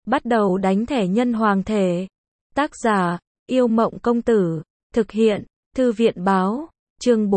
Bắt đầu đánh thẻ nhân hoàng thể. Tác giả, Yêu Mộng Công Tử. Thực hiện, Thư viện Báo. Chương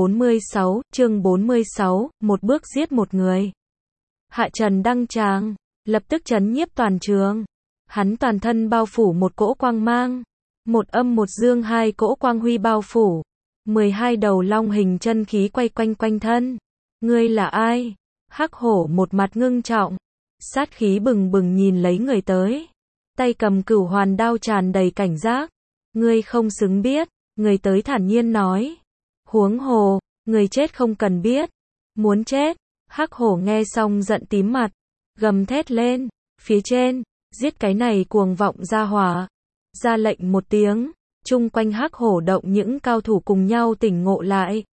46, một bước giết một người. Hạ Trần đăng tràng, lập tức chấn nhiếp toàn trường. Hắn toàn thân bao phủ một cỗ quang mang. Một âm một dương hai cỗ quang huy bao phủ. 12 đầu long hình chân khí quay quanh quanh thân. Ngươi là ai? Hắc hổ một mặt ngưng trọng. Sát khí bừng bừng nhìn lấy người tới. Tay cầm cửu hoàn đao tràn đầy cảnh giác. Ngươi không xứng biết. Người tới thản nhiên nói. Huống hồ, người chết không cần biết. Muốn chết. Hắc hổ nghe xong giận tím mặt. Gầm thét lên. Phía trên, giết cái này cuồng vọng ra hỏa. Ra lệnh một tiếng. Chung quanh hắc hổ động những cao thủ cùng nhau tỉnh ngộ lại.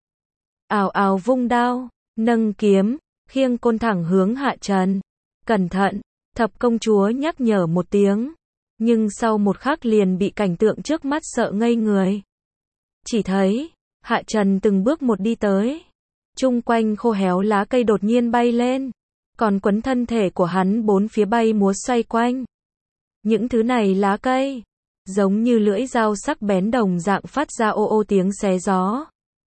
Ào ào vung đao, nâng kiếm, khiêng côn thẳng hướng Hạ Trần. Cẩn thận, thập công chúa nhắc nhở một tiếng. Nhưng sau một khắc liền bị cảnh tượng trước mắt sợ ngây người. Chỉ thấy, Hạ Trần từng bước một đi tới. Chung quanh khô héo lá cây đột nhiên bay lên. Còn quấn thân thể của hắn bốn phía bay múa xoay quanh. Những thứ này lá cây, giống như lưỡi dao sắc bén đồng dạng phát ra ô ô tiếng xé gió.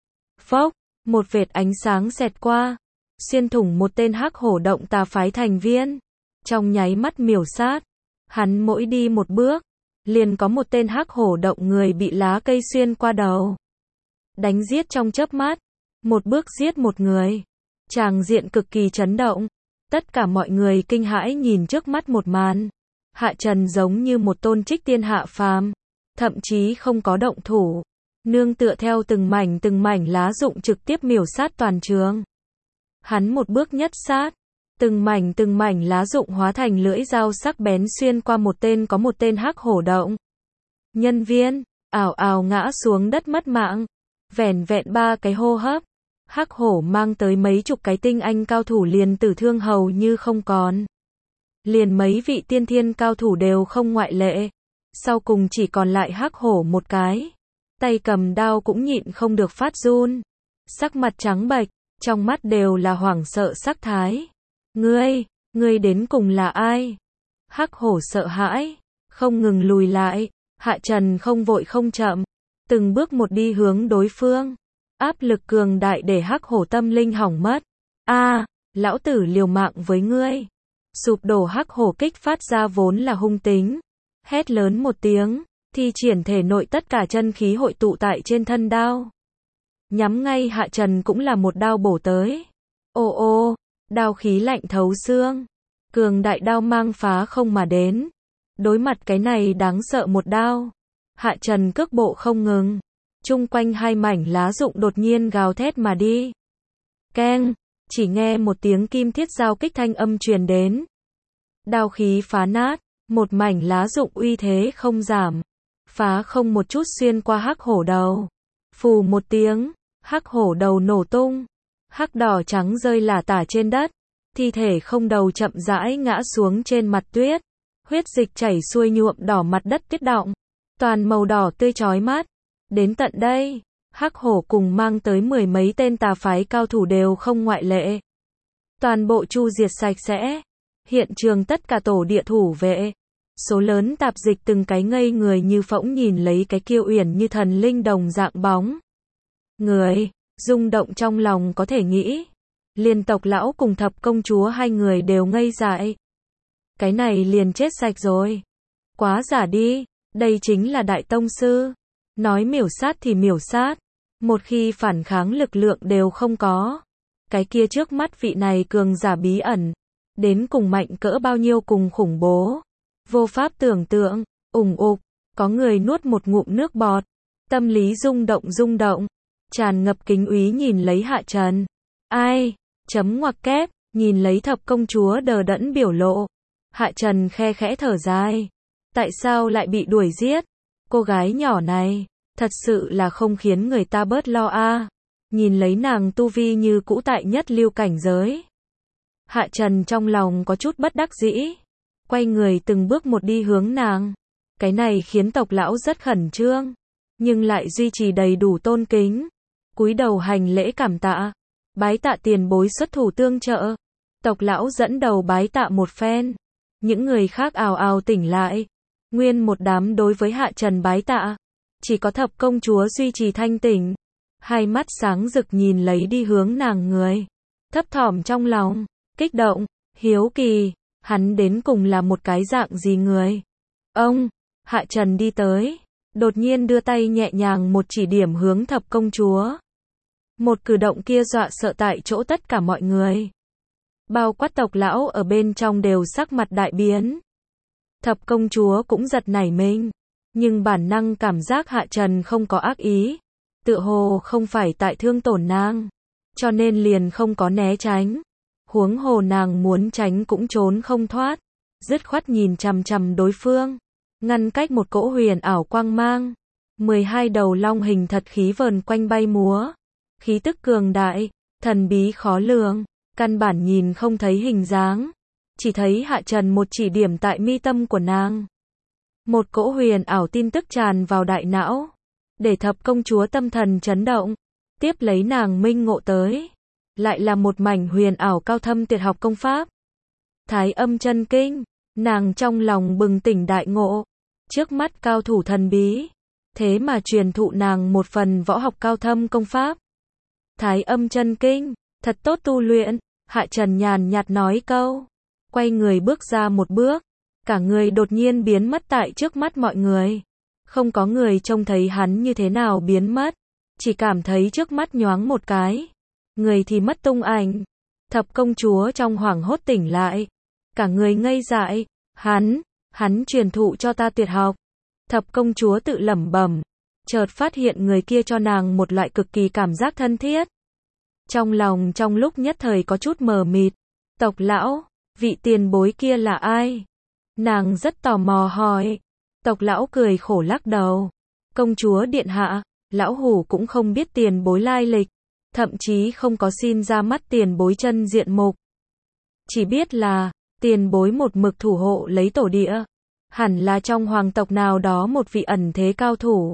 Phốc, một vệt ánh sáng xẹt qua, xuyên thủng một tên hắc hổ động tà phái thành viên. Trong nháy mắt miểu sát, hắn mỗi đi một bước, liền có một tên hắc hổ động người bị lá cây xuyên qua đầu. Đánh giết trong chớp mắt, một bước giết một người. Tràng diện cực kỳ chấn động. Tất cả mọi người kinh hãi nhìn trước mắt một màn. Hạ Trần giống như một tôn trích tiên hạ phàm, thậm chí không có động thủ, nương tựa theo từng mảnh lá rụng trực tiếp miểu sát toàn trường. Hắn một bước nhất sát, từng mảnh lá rụng hóa thành lưỡi dao sắc bén xuyên qua một tên hắc hổ động. Nhân viên, ảo ảo ngã xuống đất mất mạng. Vẻn vẹn 3 cái hô hấp, hắc hổ mang tới mấy chục cái tinh anh cao thủ liền tử thương hầu như không còn. Liền mấy vị tiên thiên cao thủ đều không ngoại lệ. Sau cùng chỉ còn lại hắc hổ một cái. Tay cầm đao cũng nhịn không được phát run. Sắc mặt trắng bệch, trong mắt đều là hoảng sợ sắc thái. Ngươi đến cùng là ai? Hắc hổ sợ hãi, không ngừng lùi lại. Hạ Trần không vội không chậm, từng bước một đi hướng đối phương. Áp lực cường đại để hắc hổ tâm linh hỏng mất. Lão tử liều mạng với ngươi. Sụp đổ hắc hổ kích phát ra vốn là hung tính. Hét lớn một tiếng, thi triển thể nội tất cả chân khí hội tụ tại trên thân đao. Nhắm ngay Hạ Trần cũng là một đao bổ tới. Ô, đao khí lạnh thấu xương. Cường đại đao mang phá không mà đến. Đối mặt cái này đáng sợ một đao. Hạ Trần cước bộ không ngừng. Chung quanh hai mảnh lá rụng đột nhiên gào thét mà đi. Keng, chỉ nghe một tiếng kim thiết giao kích thanh âm truyền đến. Đao khí phá nát, một mảnh lá rụng uy thế không giảm. Phá không một chút xuyên qua hắc hổ đầu. Phù một tiếng, hắc hổ đầu nổ tung. Hắc đỏ trắng rơi lả tả trên đất. Thi thể không đầu chậm rãi ngã xuống trên mặt tuyết. Huyết dịch chảy xuôi nhuộm đỏ mặt đất tuyết động. Toàn màu đỏ tươi chói mắt. Đến tận đây, hắc hổ cùng mang tới 10 mấy tên tà phái cao thủ đều không ngoại lệ. Toàn bộ chu diệt sạch sẽ. Hiện trường tất cả tổ địa thủ vệ. Số lớn tạp dịch từng cái ngây người như phỗng nhìn lấy cái kiêu uyển như thần linh đồng dạng bóng. Người, rung động trong lòng có thể nghĩ. Liền tộc lão cùng thập công chúa hai người đều ngây dại. Cái này liền chết sạch rồi. Quá giả đi, đây chính là đại tông sư. Nói miểu sát thì miểu sát. Một khi phản kháng lực lượng đều không có. Cái kia trước mắt vị này cường giả bí ẩn. Đến cùng mạnh cỡ bao nhiêu cùng khủng bố. Vô pháp tưởng tượng, ục, có người nuốt một ngụm nước bọt. Tâm lý rung động. Tràn ngập kính úy nhìn lấy Hạ Trần. Ai? Chấm ngoặc kép, nhìn lấy thập công chúa đờ đẫn biểu lộ. Hạ Trần khe khẽ thở dài. Tại sao lại bị đuổi giết? Cô gái nhỏ này, thật sự là không khiến người ta bớt lo Nhìn lấy nàng tu vi như cũ tại nhất lưu cảnh giới. Hạ Trần trong lòng có chút bất đắc dĩ. Quay người từng bước một đi hướng nàng. Cái này khiến tộc lão rất khẩn trương. Nhưng lại duy trì đầy đủ tôn kính. Cúi đầu hành lễ cảm tạ. Bái tạ tiền bối xuất thủ tương trợ. Tộc lão dẫn đầu bái tạ một phen. Những người khác ào ào tỉnh lại. Nguyên một đám đối với Hạ Trần bái tạ. Chỉ có thập công chúa duy trì thanh tỉnh. Hai mắt sáng rực nhìn lấy đi hướng nàng người. Thấp thỏm trong lòng, kích động, hiếu kỳ, hắn đến cùng là một cái dạng gì người. Ông, Hạ Trần đi tới, đột nhiên đưa tay nhẹ nhàng một chỉ điểm hướng thập công chúa. Một cử động kia dọa sợ tại chỗ tất cả mọi người. Bao quát tộc lão ở bên trong đều sắc mặt đại biến. Thập công chúa cũng giật nảy mình, nhưng bản năng cảm giác Hạ Trần không có ác ý, tựa hồ không phải tại thương tổn nàng, cho nên liền không có né tránh. Huống hồ nàng muốn tránh cũng trốn không thoát, dứt khoát nhìn chằm chằm đối phương, ngăn cách một cỗ huyền ảo quang mang. 12 đầu long hình thật khí vờn quanh bay múa, khí tức cường đại, thần bí khó lường, căn bản nhìn không thấy hình dáng, chỉ thấy Hạ Trần một chỉ điểm tại mi tâm của nàng. Một cỗ huyền ảo tin tức tràn vào đại não, để thập công chúa tâm thần chấn động, tiếp lấy nàng minh ngộ tới, lại là một mảnh huyền ảo cao thâm tuyệt học công pháp. Thái Âm Chân Kinh, nàng trong lòng bừng tỉnh đại ngộ, trước mắt cao thủ thần bí, thế mà truyền thụ nàng một phần võ học cao thâm công pháp. Thái Âm Chân Kinh, thật tốt tu luyện, Hạ Trần nhàn nhạt nói câu, quay người bước ra một bước, cả người đột nhiên biến mất tại trước mắt mọi người. Không có người trông thấy hắn như thế nào biến mất, chỉ cảm thấy trước mắt nhoáng một cái, người thì mất tung ảnh. Thập công chúa trong hoảng hốt tỉnh lại, cả người ngây dại, hắn truyền thụ cho ta tuyệt học. Thập công chúa tự lẩm bẩm, chợt phát hiện người kia cho nàng một loại cực kỳ cảm giác thân thiết. Trong lòng trong lúc nhất thời có chút mờ mịt, tộc lão, vị tiền bối kia là ai? Nàng rất tò mò hỏi. Tộc lão cười khổ lắc đầu, công chúa điện hạ, lão hủ cũng không biết tiền bối lai lịch, thậm chí không có xin ra mắt tiền bối chân diện mục. Chỉ biết là, tiền bối một mực thủ hộ lấy tổ địa, hẳn là trong hoàng tộc nào đó một vị ẩn thế cao thủ.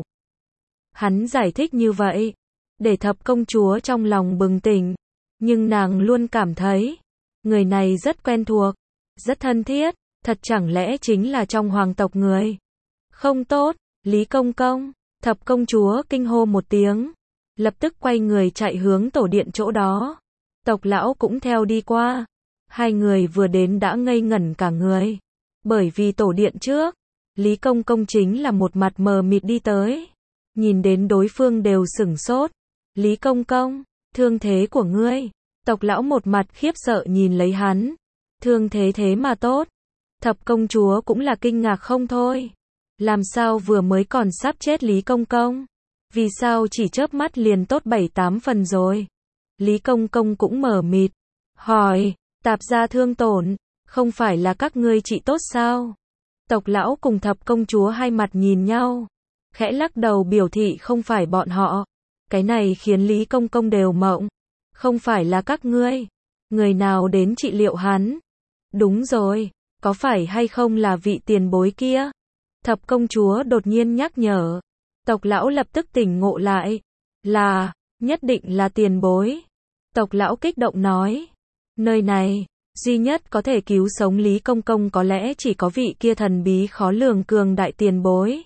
Hắn giải thích như vậy, để thập công chúa trong lòng bừng tỉnh, nhưng nàng luôn cảm thấy, người này rất quen thuộc, rất thân thiết, thật chẳng lẽ chính là trong hoàng tộc người. Không tốt, Lý Công Công, thập công chúa kinh hô một tiếng, lập tức quay người chạy hướng tổ điện chỗ đó. Tộc lão cũng theo đi qua, hai người vừa đến đã ngây ngẩn cả người, bởi vì tổ điện trước, Lý Công Công chính là một mặt mờ mịt đi tới, nhìn đến đối phương đều sửng sốt. Lý Công Công, thương thế của ngươi, tộc lão một mặt khiếp sợ nhìn lấy hắn, thương thế thế mà tốt. Thập công chúa cũng là kinh ngạc không thôi. Làm sao vừa mới còn sắp chết Lý Công Công? Vì sao chỉ chớp mắt liền tốt 7-8 phần rồi? Lý Công Công cũng mờ mịt, hỏi, tạp gia thương tổn, không phải là các ngươi trị tốt sao? Tộc lão cùng thập công chúa hai mặt nhìn nhau, khẽ lắc đầu biểu thị không phải bọn họ. Cái này khiến Lý Công Công đều mộng. Không phải là các ngươi. Người nào đến trị liệu hắn? Đúng rồi, có phải hay không là vị tiền bối kia? Thập công chúa đột nhiên nhắc nhở. Tộc lão lập tức tỉnh ngộ lại. Là, nhất định là tiền bối. Tộc lão kích động nói. Nơi này, duy nhất có thể cứu sống Lý Công Công có lẽ chỉ có vị kia thần bí khó lường cường đại tiền bối.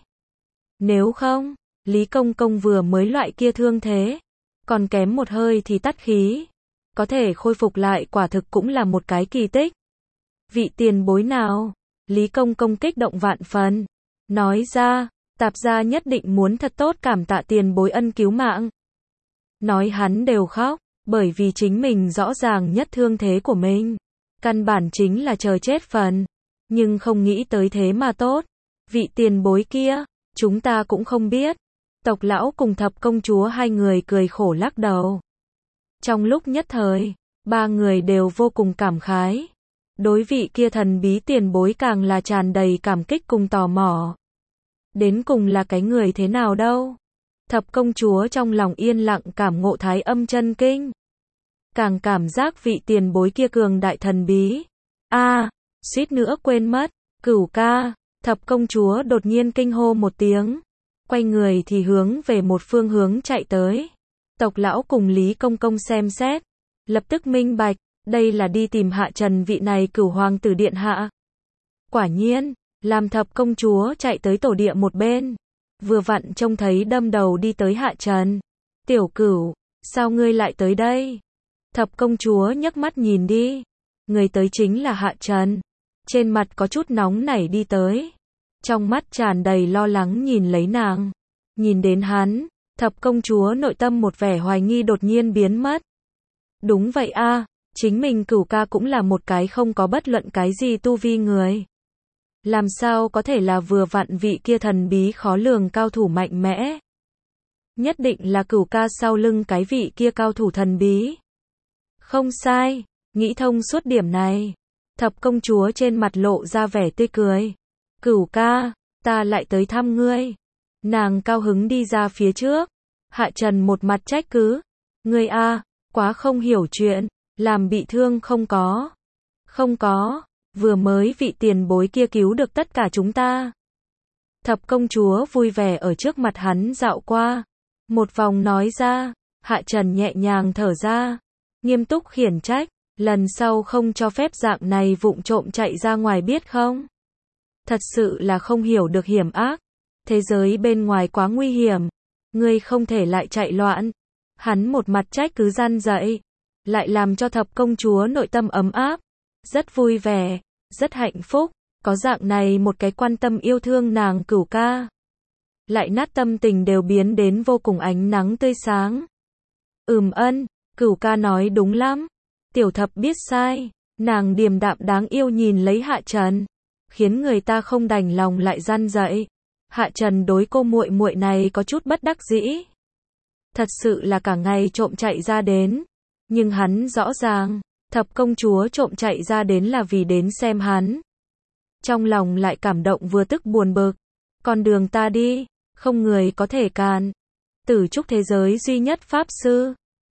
Nếu không, Lý Công Công vừa mới loại kia thương thế, còn kém một hơi thì tắt khí. Có thể khôi phục lại quả thực cũng là một cái kỳ tích. Vị tiền bối nào? Lý Công Công kích động vạn phần. Nói ra, tạp gia nhất định muốn thật tốt cảm tạ tiền bối ân cứu mạng. Nói hắn đều khóc, bởi vì chính mình rõ ràng nhất thương thế của mình. Căn bản chính là chờ chết phần. Nhưng không nghĩ tới thế mà tốt. Vị tiền bối kia, chúng ta cũng không biết. Tộc lão cùng thập công chúa hai người cười khổ lắc đầu. Trong lúc nhất thời, ba người đều vô cùng cảm khái. Đối vị kia thần bí tiền bối càng là tràn đầy cảm kích cùng tò mò. Đến cùng là cái người thế nào đâu? Thập công chúa trong lòng yên lặng cảm ngộ Thái Âm Chân Kinh. Càng cảm giác vị tiền bối kia cường đại thần bí. Suýt nữa quên mất. Cửu ca, thập công chúa đột nhiên kinh hô một tiếng. Quay người thì hướng về một phương hướng chạy tới. Tộc lão cùng Lý Công Công xem xét, lập tức minh bạch, đây là đi tìm Hạ Trần vị này cửu hoàng tử điện hạ. Quả nhiên, làm thập công chúa chạy tới tổ địa một bên. Vừa vặn trông thấy đâm đầu đi tới Hạ Trần. Tiểu Cửu, sao ngươi lại tới đây? Thập công chúa nhấc mắt nhìn đi. Người tới chính là Hạ Trần. Trên mặt có chút nóng nảy đi tới. Trong mắt tràn đầy lo lắng nhìn lấy nàng. Nhìn đến hắn, thập công chúa nội tâm một vẻ hoài nghi đột nhiên biến mất. Đúng vậy a, chính mình Cửu ca cũng là một cái không có bất luận cái gì tu vi người. Làm sao có thể là vừa vặn vị kia thần bí khó lường cao thủ mạnh mẽ? Nhất định là Cửu ca sau lưng cái vị kia cao thủ thần bí. Không sai, nghĩ thông suốt điểm này. Thập công chúa trên mặt lộ ra vẻ tươi cười. Cửu ca, ta lại tới thăm ngươi. Nàng cao hứng đi ra phía trước. Hạ Trần một mặt trách cứ. Ngươi a, quá không hiểu chuyện, làm bị thương không có. Không có, vừa mới vị tiền bối kia cứu được tất cả chúng ta. Thập công chúa vui vẻ ở trước mặt hắn dạo qua. Một vòng nói ra, Hạ Trần nhẹ nhàng thở ra. Nghiêm túc khiển trách, lần sau không cho phép dạng này vụng trộm chạy ra ngoài biết không? Thật sự là không hiểu được hiểm ác. Thế giới bên ngoài quá nguy hiểm. Ngươi không thể lại chạy loạn. Hắn một mặt trách cứ gian dạy. Lại làm cho thập công chúa nội tâm ấm áp. Rất vui vẻ, rất hạnh phúc. Có dạng này một cái quan tâm yêu thương nàng Cửu ca. Lại nát tâm tình đều biến đến vô cùng ánh nắng tươi sáng. Ân, Cửu ca nói đúng lắm. Tiểu thập biết sai. Nàng điềm đạm đáng yêu nhìn lấy Hạ Trần. Khiến người ta không đành lòng lại răn dạy. Hạ Trần đối cô muội muội này có chút bất đắc dĩ. Thật sự là cả ngày trộm chạy ra đến. Nhưng hắn rõ ràng, thập công chúa trộm chạy ra đến là vì đến xem hắn. Trong lòng lại cảm động vừa tức buồn bực. Con đường ta đi, không người có thể cản. Tử trúc thế giới duy nhất pháp sư.